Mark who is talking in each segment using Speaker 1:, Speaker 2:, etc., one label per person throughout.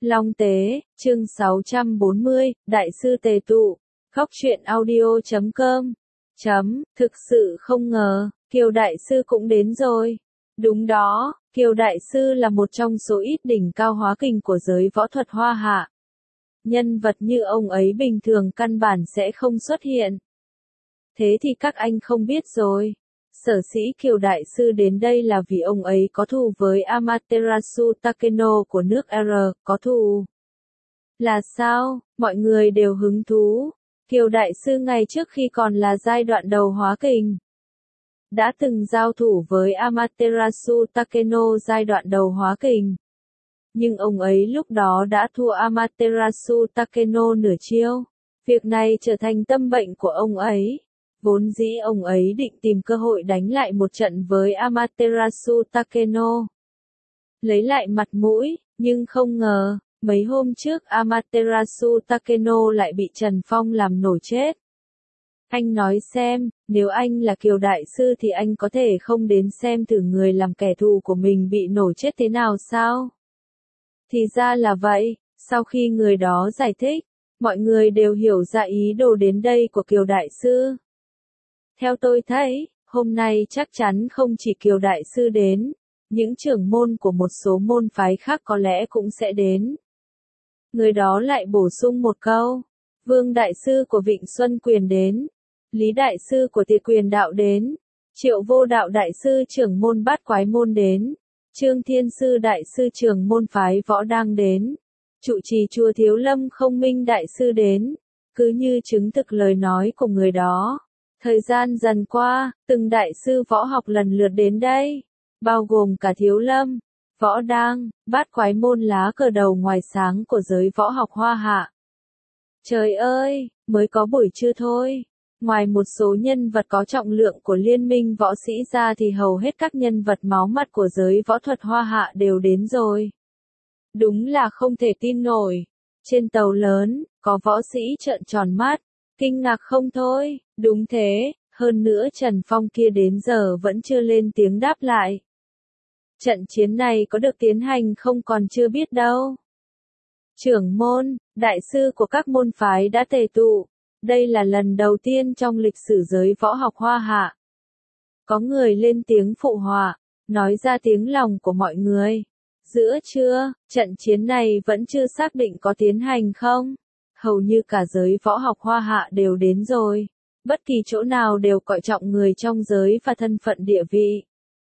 Speaker 1: Long Tế, chương 640, Đại sư tề tụ, Khóc Chuyện audio.com. Thực sự không ngờ, Kiều Đại sư cũng đến rồi. Đúng đó, Kiều Đại sư là một trong số ít đỉnh cao hóa kình của giới võ thuật Hoa Hạ. Nhân vật như ông ấy bình thường căn bản sẽ không xuất hiện. Thế thì các anh không biết rồi. Sở dĩ Kiều Đại sư đến đây là vì ông ấy có thù với Amaterasu Takeno của nước R, có thù. Là sao? Mọi người đều hứng thú. Kiều Đại sư ngày trước khi còn là giai đoạn đầu hóa kình, đã từng giao thủ với Amaterasu Takeno giai đoạn đầu hóa kình. Nhưng ông ấy lúc đó đã thua Amaterasu Takeno nửa chiêu. Việc này trở thành tâm bệnh của ông ấy. Vốn dĩ ông ấy định tìm cơ hội đánh lại một trận với Amaterasu Takeno, lấy lại mặt mũi, nhưng không ngờ, mấy hôm trước Amaterasu Takeno lại bị Trần Phong làm nổ chết. Anh nói xem, nếu anh là Kiều Đại sư thì anh có thể không đến xem thử người làm kẻ thù của mình bị nổ chết thế nào sao? Thì ra là vậy, sau khi người đó giải thích, mọi người đều hiểu ra ý đồ đến đây của Kiều Đại sư. Theo tôi thấy, hôm nay chắc chắn không chỉ Kiều Đại sư đến, những trưởng môn của một số môn phái khác có lẽ cũng sẽ đến. Người đó lại bổ sung một câu, Vương Đại sư của Vịnh Xuân Quyền đến, Lý Đại sư của Tiệt Quyền Đạo đến, Triệu Vô Đạo Đại sư trưởng môn Bát Quái môn đến, Trương Thiên sư Đại sư trưởng môn phái Võ đang đến, trụ trì chùa Thiếu Lâm Không Minh Đại sư đến, cứ như chứng thực lời nói của người đó. Thời gian dần qua, từng đại sư võ học lần lượt đến đây, bao gồm cả Thiếu Lâm, Võ Đang, Bát Quái môn lá cờ đầu ngoài sáng của giới võ học Hoa Hạ. Trời ơi, mới có buổi trưa thôi. Ngoài một số nhân vật có trọng lượng của liên minh võ sĩ ra thì hầu hết các nhân vật máu mặt của giới võ thuật Hoa Hạ đều đến rồi. Đúng là không thể tin nổi. Trên tàu lớn, có võ sĩ trợn tròn mắt, kinh ngạc không thôi. Đúng thế, hơn nữa Trần Phong kia đến giờ vẫn chưa lên tiếng đáp lại. Trận chiến này có được tiến hành không còn chưa biết đâu. Trưởng môn, đại sư của các môn phái đã tề tụ. Đây là lần đầu tiên trong lịch sử giới võ học Hoa Hạ. Có người lên tiếng phụ họa, nói ra tiếng lòng của mọi người. Giữa trưa, trận chiến này vẫn chưa xác định có tiến hành không? Hầu như cả giới võ học Hoa Hạ đều đến rồi. Bất kỳ chỗ nào đều coi trọng người trong giới và thân phận địa vị.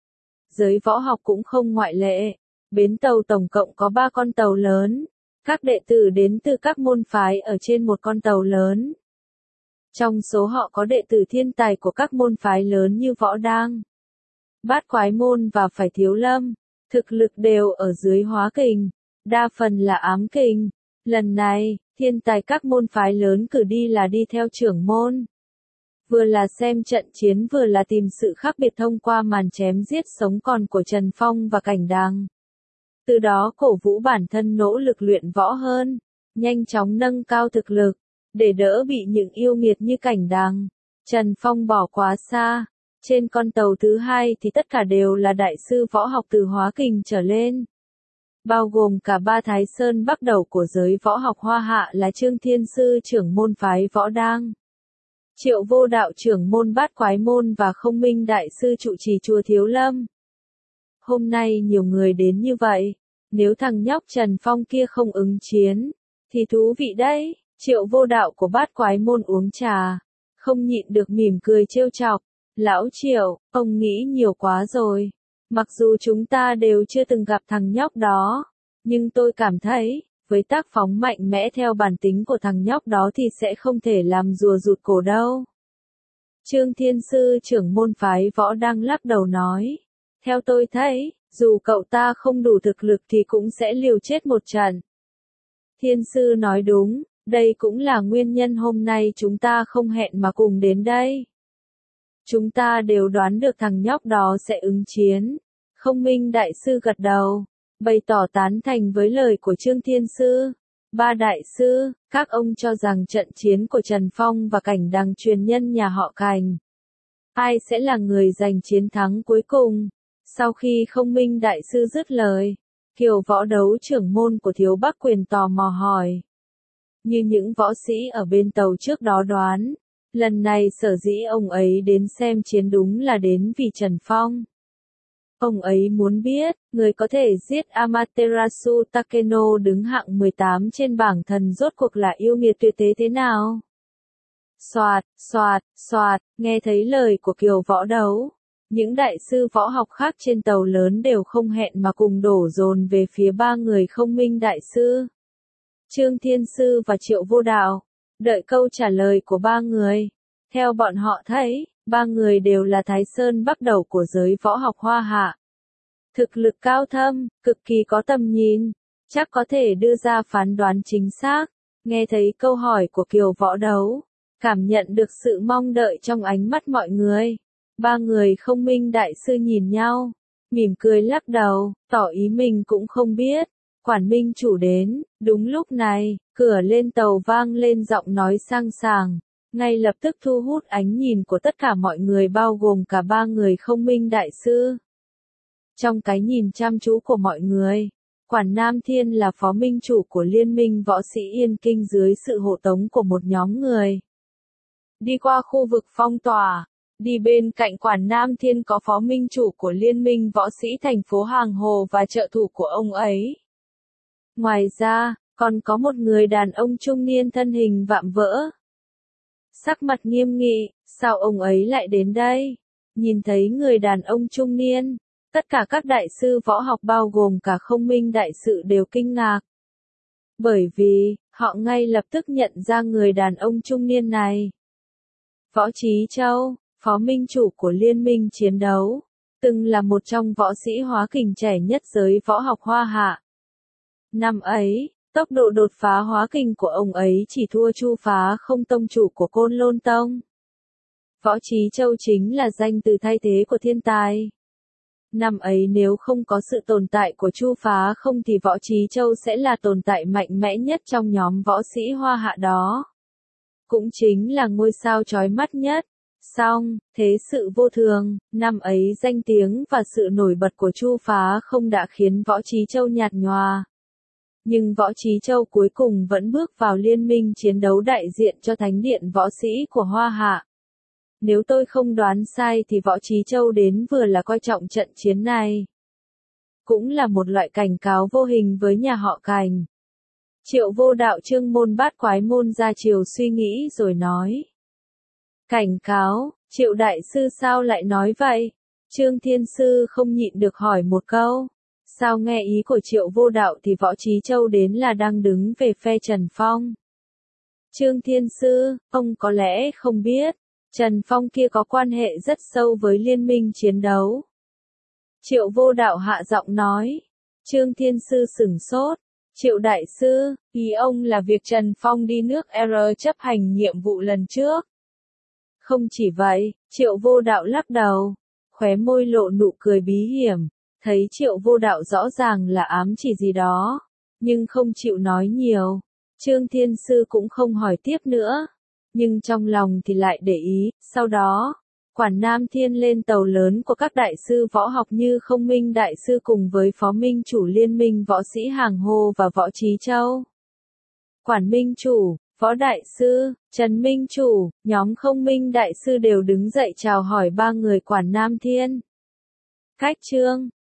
Speaker 1: Giới võ học cũng không ngoại lệ. Bến tàu tổng cộng có 3 con tàu lớn. Các đệ tử đến từ các môn phái ở trên một con tàu lớn. Trong số họ có đệ tử thiên tài của các môn phái lớn như Võ Đang, Bát Quái môn và phải Thiếu Lâm. Thực lực đều ở dưới hóa kình, đa phần là ám kình. Lần này, thiên tài các môn phái lớn cử đi là đi theo trưởng môn. Vừa là xem trận chiến vừa là tìm sự khác biệt thông qua màn chém giết sống còn của Trần Phong và Cảnh Đằng. Từ đó cổ vũ bản thân nỗ lực luyện võ hơn, nhanh chóng nâng cao thực lực, để đỡ bị những yêu nghiệt như Cảnh Đằng, Trần Phong bỏ quá xa. Trên con tàu thứ hai thì tất cả đều là đại sư võ học từ hóa kình trở lên. Bao gồm cả 3 Thái Sơn Bắc đầu của giới võ học Hoa Hạ là Trương Thiên sư trưởng môn phái Võ Đang, Triệu Vô Đạo trưởng môn Bát Quái môn và Không Minh Đại sư trụ trì chùa Thiếu Lâm. Hôm nay nhiều người đến như vậy, nếu thằng nhóc Trần Phong kia không ứng chiến, thì thú vị đấy. Triệu Vô Đạo của Bát Quái môn uống trà, không nhịn được mỉm cười trêu chọc. Lão Triệu, ông nghĩ nhiều quá rồi. Mặc dù chúng ta đều chưa từng gặp thằng nhóc đó, nhưng tôi cảm thấy, với tác phóng mạnh mẽ theo bản tính của thằng nhóc đó thì sẽ không thể làm rùa rụt cổ đâu. Trương Thiên sư trưởng môn phái Võ đang lắc đầu nói. Theo tôi thấy, dù cậu ta không đủ thực lực thì cũng sẽ liều chết một trận. Thiên sư nói đúng, đây cũng là nguyên nhân hôm nay chúng ta không hẹn mà cùng đến đây. Chúng ta đều đoán được thằng nhóc đó sẽ ứng chiến. Không Minh Đại sư gật đầu, bày tỏ tán thành với lời của Trương Thiên sư. 3 đại sư, các ông cho rằng trận chiến của Trần Phong và Cảnh Đằng truyền nhân nhà họ Cảnh, ai sẽ là người giành chiến thắng cuối cùng? Sau khi Không Minh Đại sư dứt lời, Kiều Võ Đấu trưởng môn của Thiếu Bắc Quyền tò mò hỏi. Như những võ sĩ ở bên tàu trước đó đoán, lần này sở dĩ ông ấy đến xem chiến đúng là đến vì Trần Phong. Ông ấy muốn biết, người có thể giết Amaterasu Takeno đứng hạng 18 trên bảng thần rốt cuộc là yêu nghiệt tuyệt thế thế nào? Soạt, soạt, soạt, nghe thấy lời của Kiều Võ Đấu. Những đại sư võ học khác trên tàu lớn đều không hẹn mà cùng đổ dồn về phía ba người Không Minh đại sư. Trương Thiên Sư và Triệu Vô Đạo. Đợi câu trả lời của ba người. Theo bọn họ thấy, ba người đều là Thái Sơn bắt đầu của giới võ học Hoa Hạ. Thực lực cao thâm, cực kỳ có tầm nhìn, chắc có thể đưa ra phán đoán chính xác. Nghe thấy câu hỏi của Kiều Võ Đấu, cảm nhận được sự mong đợi trong ánh mắt mọi người. Ba người Không Minh đại sư nhìn nhau, mỉm cười lắc đầu, tỏ ý mình cũng không biết. Quản minh chủ đến, đúng lúc này, cửa lên tàu vang lên giọng nói sang sàng, ngay lập tức thu hút ánh nhìn của tất cả mọi người bao gồm cả ba người Không Minh đại sư. Trong cái nhìn chăm chú của mọi người, Quản Nam Thiên là phó minh chủ của Liên minh võ sĩ Yên Kinh dưới sự hộ tống của một nhóm người. Đi qua khu vực phong tỏa, đi bên cạnh Quản Nam Thiên có phó minh chủ của Liên minh võ sĩ thành phố Hàng Hồ và trợ thủ của ông ấy. Ngoài ra, còn có một người đàn ông trung niên thân hình vạm vỡ. Sắc mặt nghiêm nghị, sao ông ấy lại đến đây? Nhìn thấy người đàn ông trung niên, tất cả các đại sư võ học bao gồm cả Không Minh đại sư đều kinh ngạc. Bởi vì, họ ngay lập tức nhận ra người đàn ông trung niên này. Võ Trí Châu, phó minh chủ của Liên minh chiến đấu, từng là một trong võ sĩ hóa kình trẻ nhất giới võ học Hoa Hạ. Năm ấy, tốc độ đột phá hóa kình của ông ấy chỉ thua Chu Phá Không tông chủ của Côn Lôn Tông. Võ Trí Châu chính là danh từ thay thế của thiên tài. Năm ấy nếu không có sự tồn tại của Chu Phá Không thì Võ Trí Châu sẽ là tồn tại mạnh mẽ nhất trong nhóm võ sĩ Hoa Hạ đó. Cũng chính là ngôi sao chói mắt nhất. Song, thế sự vô thường, năm ấy danh tiếng và sự nổi bật của Chu Phá Không đã khiến Võ Trí Châu nhạt nhòa. Nhưng Võ Trí Châu cuối cùng vẫn bước vào liên minh chiến đấu đại diện cho Thánh điện võ sĩ của Hoa Hạ. Nếu tôi không đoán sai thì Võ Trí Châu đến vừa là coi trọng trận chiến này. Cũng là một loại cảnh cáo vô hình với nhà họ Cành. Triệu Vô Đạo Trương môn Bát Quái môn ra chiều suy nghĩ rồi nói. Cảnh cáo, Triệu đại sư sao lại nói vậy? Trương Thiên Sư không nhịn được hỏi một câu. Sao nghe ý của Triệu Vô Đạo thì Võ Trí Châu đến là đang đứng về phe Trần Phong? Trương Thiên Sư, ông có lẽ không biết, Trần Phong kia có quan hệ rất sâu với liên minh chiến đấu. Triệu Vô Đạo hạ giọng nói. Trương Thiên Sư sửng sốt. Triệu đại sư, ý ông là việc Trần Phong đi nước R chấp hành nhiệm vụ lần trước. Không chỉ vậy, Triệu Vô Đạo lắc đầu, khóe môi lộ nụ cười bí hiểm, thấy Triệu Vô Đạo rõ ràng là ám chỉ gì đó, nhưng không chịu nói nhiều. Trương Thiên Sư cũng không hỏi tiếp nữa, nhưng trong lòng thì lại để ý. Sau đó, Quản Nam Thiên lên tàu lớn của các đại sư võ học như Không Minh đại sư cùng với phó minh chủ Liên minh võ sĩ Hàng Hồ và Võ Trí Châu. Quản minh chủ, Võ đại sư, Trần minh chủ, nhóm Không Minh đại sư đều đứng dậy chào hỏi ba người Quản Nam Thiên. Cách chương